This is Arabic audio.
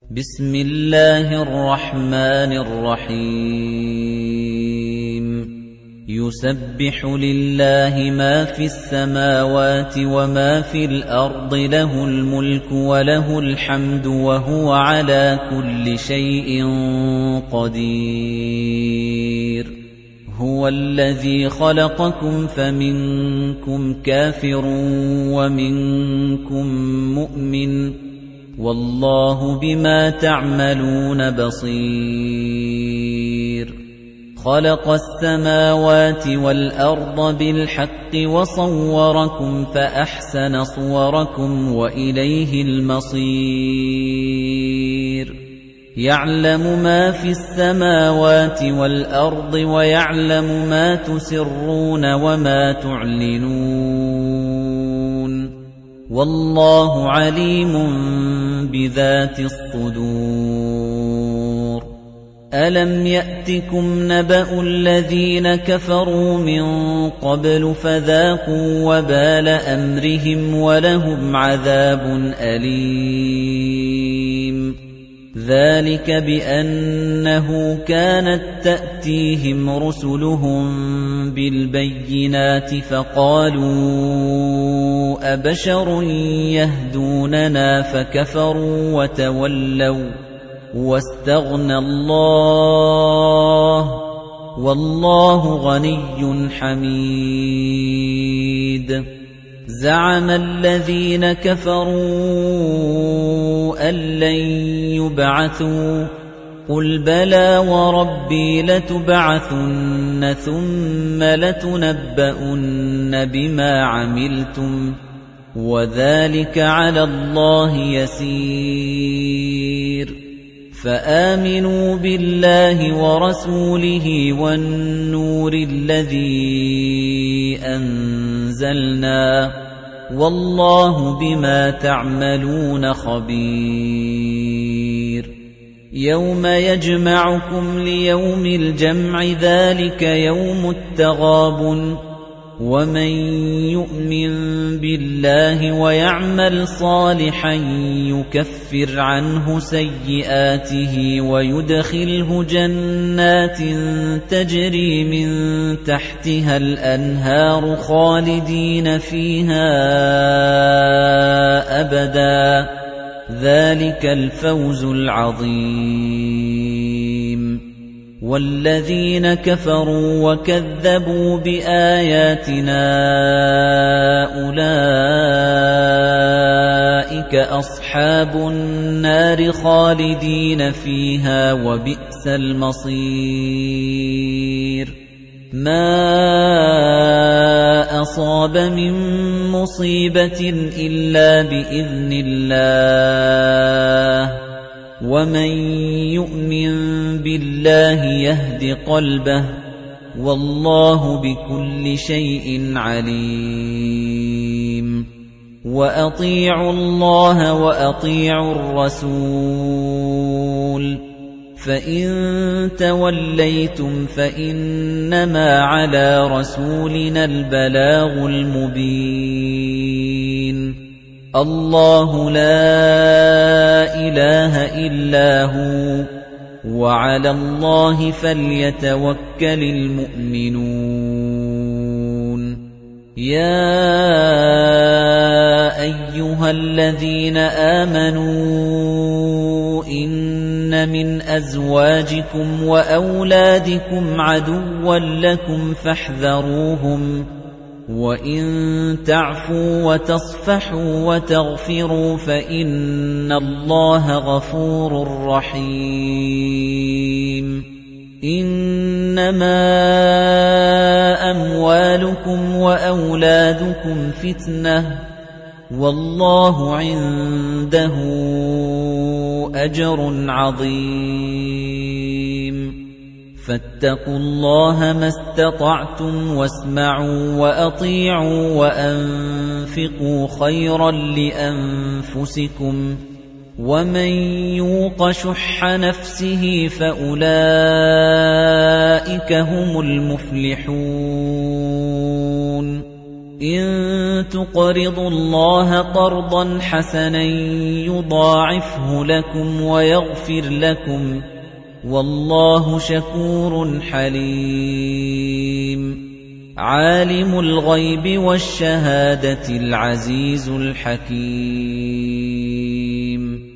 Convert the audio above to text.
بسم الله الرحمن الرحيم يسبح لله ما في السماوات وما في الأرض له الملك وله الحمد وهو على كل شيء قدير هو الذي خلقكم فمنكم كافر ومنكم مؤمن والله بما تعملون بصير خلق السماوات والأرض بالحق وصوركم فأحسن صوركم وإليه المصير يعلم ما في السماوات والأرض ويعلم ما تسرون وما تعلنون والله عليم بذات الصدور ألم يأتكم نبأ الذين كفروا من قبل فذاقوا وبال أمرهم ولهم عذاب أليم ذلك بأنه كانت تأتيهم رسلهم بالبينات فقالوا أبشر يهدوننا فكفروا وتولوا واستغنى الله والله غني حميد زعم الذين كفروا أن لن يبعثوا قل بلى وربي لتبعثن ثم لتنبؤن بما عملتم وذلك على الله يسير فآمنوا بالله ورسوله والنور الذي أنزلنا والله بما تعملون خبير يوم يجمعكم ليوم الجمع ذلك يوم التغابن ومن يؤمن بالله ويعمل صالحا يكفر عنه سيئاته ويدخله جنات تجري من تحتها الأنهار خالدين فيها أبدا ذلك الفوز العظيم والذين كفروا وكذبوا بآياتنا أولئك أصحاب النار خالدين فيها وبئس المصير ما أصاب من مصيبة إلا بإذن الله ومن يؤمن بالله يهد قلبه والله بكل شيء عليم وأطيعوا الله وأطيعوا الرسول فإن توليتم فإنما على رسولنا البلاغ المبين الله لا إله إلا هو وعلى الله فليتوكل المؤمنون يا أيها الذين آمنوا إن من أزواجكم وأولادكم عدوا لكم فاحذروهم وَإِن تَعْفُوا وَتَصْفَحُوا وَتَغْفِرُوا فَإِنَّ اللَّهَ غَفُورٌ رَّحِيمٌ إِنَّمَا أَمْوَالُكُمْ وَأَوْلَادُكُمْ فِتْنَةٌ وَاللَّهُ عِندَهُ أَجْرٌ عَظِيمٌ فاتقوا الله ما استطعتم واسمعوا وأطيعوا وأنفقوا خيرا لأنفسكم ومن يوق شح نفسه فأولئك هم المفلحون إِن تُقْرِضُوا اللَّهَ قَرْضًا حَسَنًا يُضَاعِفْهُ لَكُمْ وَيَغْفِرْ لَكُمْ ۚ وَاللَّهُ شَكُورٌ حَلِيمٌ عَالِمُ الْغَيْبِ وَالشَّهَادَةِ الْعَزِيزُ الْحَكِيمُ